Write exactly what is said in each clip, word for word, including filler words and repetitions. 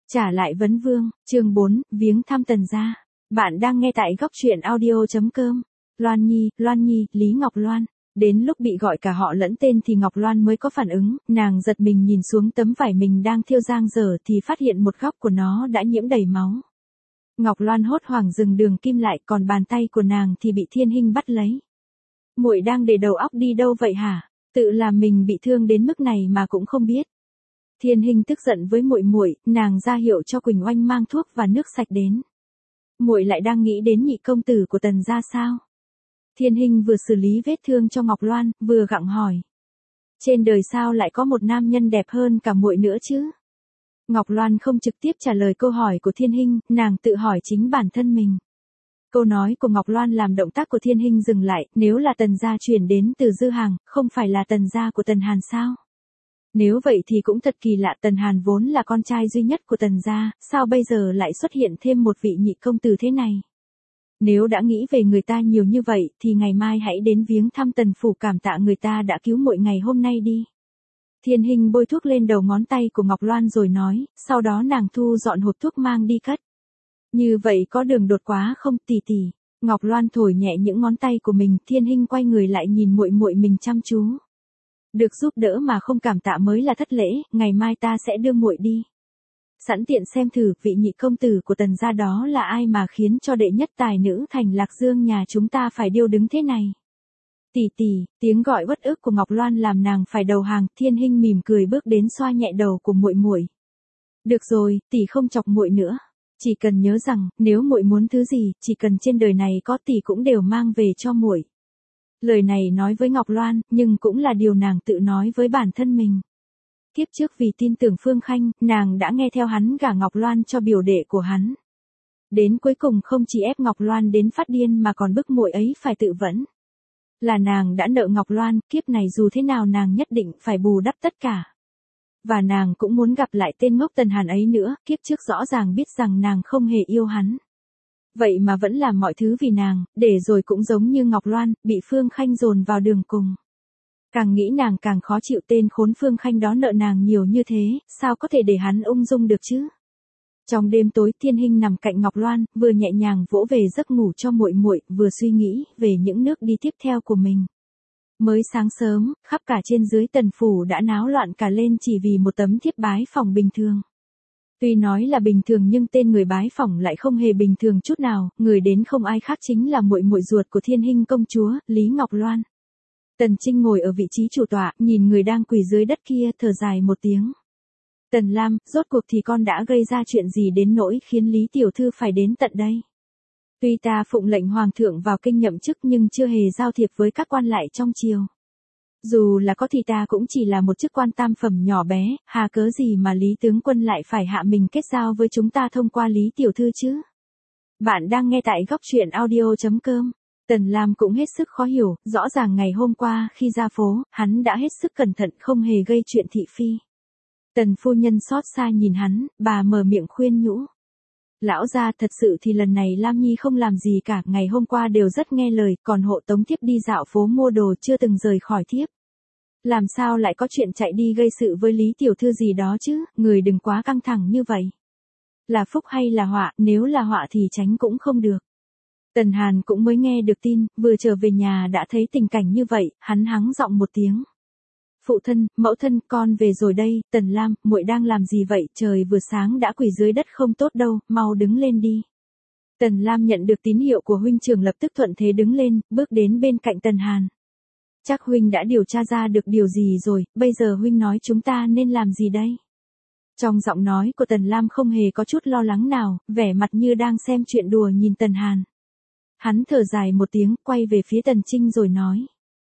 Trả lại vấn vương, chương bốn, viếng thăm Tần gia. Bạn đang nghe tại góc truyện audio.com. Loan Nhi, Loan Nhi, Lý Ngọc Loan. Đến lúc bị gọi cả họ lẫn tên thì Ngọc Loan mới có phản ứng, nàng giật mình nhìn xuống tấm vải mình đang thiêu giang dở thì phát hiện một góc của nó đã nhiễm đầy máu. Ngọc Loan hốt hoảng dừng đường kim lại, còn bàn tay của nàng thì bị Thiên Hinh bắt lấy. Muội đang để đầu óc đi đâu vậy hả? Tự làm mình bị thương đến mức này mà cũng không biết. Thiên Hinh tức giận với muội muội, nàng ra hiệu cho Quỳnh Oanh mang thuốc và nước sạch đến. Muội lại đang nghĩ đến nhị công tử của Tần gia sao? Thiên Hinh vừa xử lý vết thương cho Ngọc Loan, vừa gặng hỏi. Trên đời sao lại có một nam nhân đẹp hơn cả muội nữa chứ? Ngọc Loan không trực tiếp trả lời câu hỏi của Thiên Hinh, nàng tự hỏi chính bản thân mình. Câu nói của Ngọc Loan làm động tác của Thiên Hinh dừng lại, nếu là Tần gia chuyển đến từ Dư Hàng, không phải là Tần gia của Tần Hàn sao? Nếu vậy thì cũng thật kỳ lạ, Tần Hàn vốn là con trai duy nhất của Tần gia, sao bây giờ lại xuất hiện thêm một vị nhị công tử thế này? Nếu đã nghĩ về người ta nhiều như vậy, thì ngày mai hãy đến viếng thăm Tần phủ cảm tạ người ta đã cứu muội ngày hôm nay đi. Thiên Hinh bôi thuốc lên đầu ngón tay của Ngọc Loan rồi nói, sau đó nàng thu dọn hộp thuốc mang đi cất. Như vậy có đường đột quá không tỷ tỷ? Ngọc Loan thổi nhẹ những ngón tay của mình, Thiên Hinh quay người lại nhìn muội muội mình chăm chú. Được giúp đỡ mà không cảm tạ mới là thất lễ, ngày mai ta sẽ đưa muội đi. Sẵn tiện xem thử vị nhị công tử của Tần gia đó là ai mà khiến cho đệ nhất tài nữ thành Lạc Dương nhà chúng ta phải điêu đứng thế này. Tỷ tỷ, tiếng gọi uất ức của Ngọc Loan làm nàng phải đầu hàng, Thiên Hinh mỉm cười bước đến xoa nhẹ đầu của muội muội. Được rồi, tỷ không chọc muội nữa. Chỉ cần nhớ rằng, nếu muội muốn thứ gì, chỉ cần trên đời này có tỷ cũng đều mang về cho muội. Lời này nói với Ngọc Loan, nhưng cũng là điều nàng tự nói với bản thân mình. Kiếp trước vì tin tưởng Phương Khanh, nàng đã nghe theo hắn gả Ngọc Loan cho biểu đệ của hắn. Đến cuối cùng không chỉ ép Ngọc Loan đến phát điên mà còn bức muội ấy phải tự vẫn. Là nàng đã nợ Ngọc Loan, kiếp này dù thế nào nàng nhất định phải bù đắp tất cả. Và nàng cũng muốn gặp lại tên ngốc Tần Hàn ấy nữa, kiếp trước rõ ràng biết rằng nàng không hề yêu hắn. Vậy mà vẫn làm mọi thứ vì nàng, để rồi cũng giống như Ngọc Loan, bị Phương Khanh dồn vào đường cùng. Càng nghĩ nàng càng khó chịu, tên khốn Phương Khanh đó nợ nàng nhiều như thế, sao có thể để hắn ung dung được chứ? Trong đêm tối, Thiên Hinh nằm cạnh Ngọc Loan, vừa nhẹ nhàng vỗ về giấc ngủ cho muội muội, vừa suy nghĩ về những nước đi tiếp theo của mình. Mới sáng sớm, khắp cả trên dưới Tần phủ đã náo loạn cả lên chỉ vì một tấm thiếp bái phỏng bình thường. Tuy nói là bình thường nhưng tên người bái phỏng lại không hề bình thường chút nào, người đến không ai khác chính là muội muội ruột của Thiên Hinh công chúa, Lý Ngọc Loan. Tần Trinh ngồi ở vị trí chủ tọa, nhìn người đang quỳ dưới đất kia, thở dài một tiếng. Tần Lam, rốt cuộc thì con đã gây ra chuyện gì đến nỗi khiến Lý tiểu thư phải đến tận đây? Tuy ta phụng lệnh hoàng thượng vào kinh nhậm chức nhưng chưa hề giao thiệp với các quan lại trong triều. Dù là có thì ta cũng chỉ là một chức quan tam phẩm nhỏ bé, hà cớ gì mà Lý tướng quân lại phải hạ mình kết giao với chúng ta thông qua Lý tiểu thư chứ? Bạn đang nghe tại góc truyện audio.com. Tần Lam cũng hết sức khó hiểu, rõ ràng ngày hôm qua khi ra phố, hắn đã hết sức cẩn thận không hề gây chuyện thị phi. Tần phu nhân xót xa nhìn hắn, bà mở miệng khuyên nhủ. Lão gia, thật sự thì lần này Lam Nhi không làm gì cả, ngày hôm qua đều rất nghe lời, còn hộ tống thiếp đi dạo phố mua đồ chưa từng rời khỏi thiếp. Làm sao lại có chuyện chạy đi gây sự với Lý tiểu thư gì đó chứ, người đừng quá căng thẳng như vậy. Là phúc hay là họa, nếu là họa thì tránh cũng không được. Tần Hàn cũng mới nghe được tin, vừa trở về nhà đã thấy tình cảnh như vậy, hắn hắng giọng một tiếng. Phụ thân, mẫu thân, con về rồi đây. Tần Lam, muội đang làm gì vậy, trời vừa sáng đã quỳ dưới đất không tốt đâu, mau đứng lên đi. Tần Lam nhận được tín hiệu của huynh trưởng lập tức thuận thế đứng lên, bước đến bên cạnh Tần Hàn. Chắc huynh đã điều tra ra được điều gì rồi, bây giờ huynh nói chúng ta nên làm gì đây? Trong giọng nói của Tần Lam không hề có chút lo lắng nào, vẻ mặt như đang xem chuyện đùa nhìn Tần Hàn. Hắn thở dài một tiếng, quay về phía Tần Trinh rồi nói.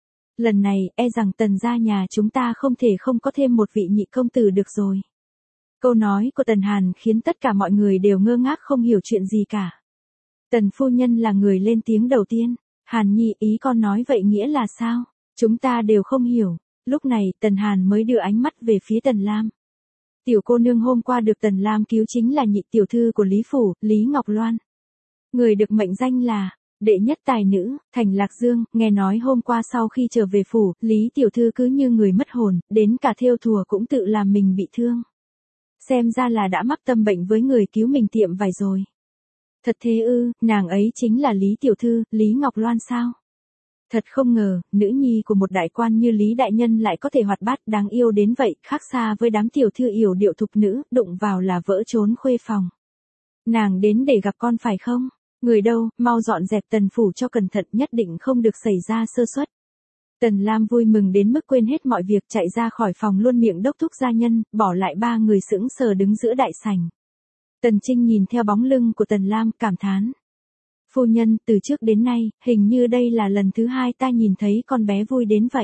Lần này, e rằng Tần gia nhà chúng ta không thể không có thêm một vị nhị công tử được rồi. Câu nói của Tần Hàn khiến tất cả mọi người đều ngơ ngác không hiểu chuyện gì cả. Tần phu nhân là người lên tiếng đầu tiên. Hàn Nhi, ý con nói vậy nghĩa là sao? Chúng ta đều không hiểu. Lúc này, Tần Hàn mới đưa ánh mắt về phía Tần Lam. Tiểu cô nương hôm qua được Tần Lam cứu chính là nhị tiểu thư của Lý phủ, Lý Ngọc Loan. Người được mệnh danh là đệ nhất tài nữ, thành Lạc Dương. Nghe nói hôm qua sau khi trở về phủ, Lý tiểu thư cứ như người mất hồn, đến cả thêu thùa cũng tự làm mình bị thương. Xem ra là đã mắc tâm bệnh với người cứu mình tiệm vải rồi. Thật thế ư, nàng ấy chính là Lý tiểu thư, Lý Ngọc Loan sao? Thật không ngờ, nữ nhi của một đại quan như Lý đại nhân lại có thể hoạt bát đáng yêu đến vậy, khác xa với đám tiểu thư yểu điệu thục nữ, đụng vào là vỡ trốn khuê phòng. Nàng đến để gặp con phải không? Người đâu, mau dọn dẹp Tần phủ cho cẩn thận, nhất định không được xảy ra sơ suất. Tần Lam vui mừng đến mức quên hết mọi việc, chạy ra khỏi phòng luôn miệng đốc thúc gia nhân, bỏ lại ba người sững sờ đứng giữa đại sảnh. Tần Trinh nhìn theo bóng lưng của Tần Lam, cảm thán. Phu nhân, từ trước đến nay, hình như đây là lần thứ hai ta nhìn thấy con bé vui đến vậy.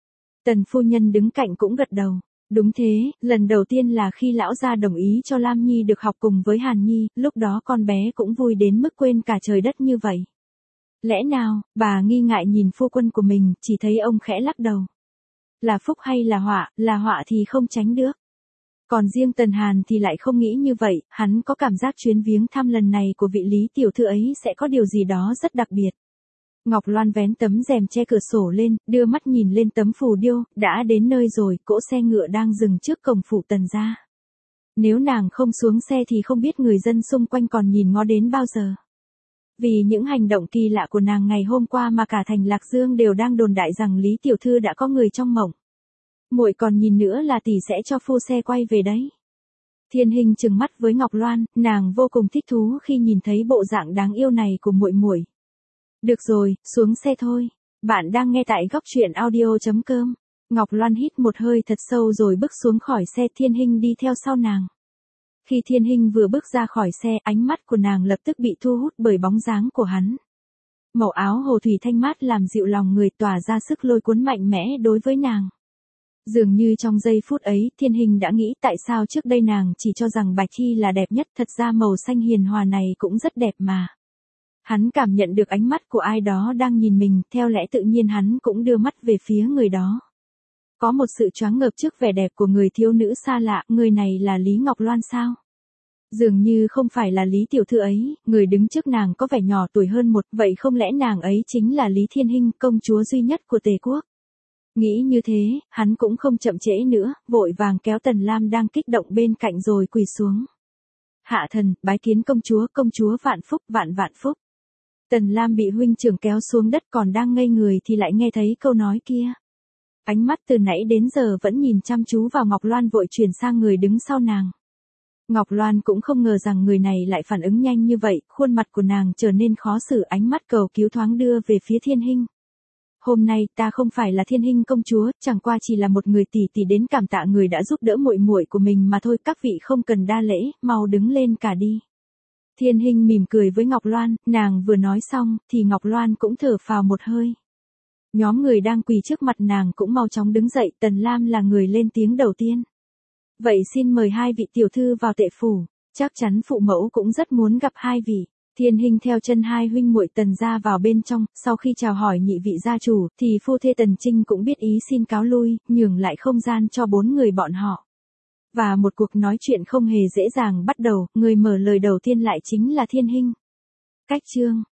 Tần phu nhân đứng cạnh cũng gật đầu. Đúng thế, lần đầu tiên là khi lão gia đồng ý cho Lam Nhi được học cùng với Hàn Nhi, lúc đó con bé cũng vui đến mức quên cả trời đất như vậy. Lẽ nào, bà nghi ngại nhìn phu quân của mình, chỉ thấy ông khẽ lắc đầu. Là phúc hay là họa, là họa thì không tránh được. Còn riêng Tần Hàn thì lại không nghĩ như vậy, hắn có cảm giác chuyến viếng thăm lần này của vị Lý tiểu thư ấy sẽ có điều gì đó rất đặc biệt. Ngọc Loan vén tấm rèm che cửa sổ lên, đưa mắt nhìn lên tấm phù điêu, đã đến nơi rồi, cỗ xe ngựa đang dừng trước cổng phủ Tần gia. Nếu nàng không xuống xe thì không biết người dân xung quanh còn nhìn ngó đến bao giờ. Vì những hành động kỳ lạ của nàng ngày hôm qua mà cả thành Lạc Dương đều đang đồn đại rằng Lý tiểu thư đã có người trong mộng. Muội còn nhìn nữa là tỷ sẽ cho phu xe quay về đấy. Thiên Hình trừng mắt với Ngọc Loan, nàng vô cùng thích thú khi nhìn thấy bộ dạng đáng yêu này của muội muội. Được rồi, xuống xe thôi. Bạn đang nghe tại góc truyện audio chấm com. Ngọc Loan hít một hơi thật sâu rồi bước xuống khỏi xe, Thiên Hình đi theo sau nàng. Khi Thiên Hình vừa bước ra khỏi xe, ánh mắt của nàng lập tức bị thu hút bởi bóng dáng của hắn. Màu áo hồ thủy thanh mát làm dịu lòng người, tỏa ra sức lôi cuốn mạnh mẽ đối với nàng. Dường như trong giây phút ấy, Thiên Hình đã nghĩ tại sao trước đây nàng chỉ cho rằng bạch y là đẹp nhất, thật ra màu xanh hiền hòa này cũng rất đẹp mà. Hắn cảm nhận được ánh mắt của ai đó đang nhìn mình, theo lẽ tự nhiên hắn cũng đưa mắt về phía người đó. Có một sự choáng ngợp trước vẻ đẹp của người thiếu nữ xa lạ, người này là Lý Ngọc Loan sao? Dường như không phải là Lý tiểu thư ấy, người đứng trước nàng có vẻ nhỏ tuổi hơn một, vậy không lẽ nàng ấy chính là Lý Thiên Hình, công chúa duy nhất của Tề quốc? Nghĩ như thế, hắn cũng không chậm trễ nữa, vội vàng kéo Tần Lam đang kích động bên cạnh rồi quỳ xuống. Hạ thần, bái kiến công chúa, công chúa vạn phúc, vạn vạn phúc. Tần Lam bị huynh trưởng kéo xuống đất, còn đang ngây người thì lại nghe thấy câu nói kia. Ánh mắt từ nãy đến giờ vẫn nhìn chăm chú vào Ngọc Loan vội chuyển sang người đứng sau nàng. Ngọc Loan cũng không ngờ rằng người này lại phản ứng nhanh như vậy, khuôn mặt của nàng trở nên khó xử, ánh mắt cầu cứu thoáng đưa về phía Thiên Hình. Hôm nay ta không phải là Thiên Hình công chúa, chẳng qua chỉ là một người tỷ tỷ đến cảm tạ người đã giúp đỡ muội muội của mình mà thôi, các vị không cần đa lễ, mau đứng lên cả đi. Thiên Hình mỉm cười với Ngọc Loan, nàng vừa nói xong, thì Ngọc Loan cũng thở phào một hơi. Nhóm người đang quỳ trước mặt nàng cũng mau chóng đứng dậy, Tần Lam là người lên tiếng đầu tiên. Vậy xin mời hai vị tiểu thư vào tệ phủ, chắc chắn phụ mẫu cũng rất muốn gặp hai vị. Thiên Hình theo chân hai huynh muội Tần gia vào bên trong, sau khi chào hỏi nhị vị gia chủ, thì phu thê Tần Trinh cũng biết ý xin cáo lui, nhường lại không gian cho bốn người bọn họ. Và một cuộc nói chuyện không hề dễ dàng bắt đầu, người mở lời đầu tiên lại chính là Thiên Hình. Cách chương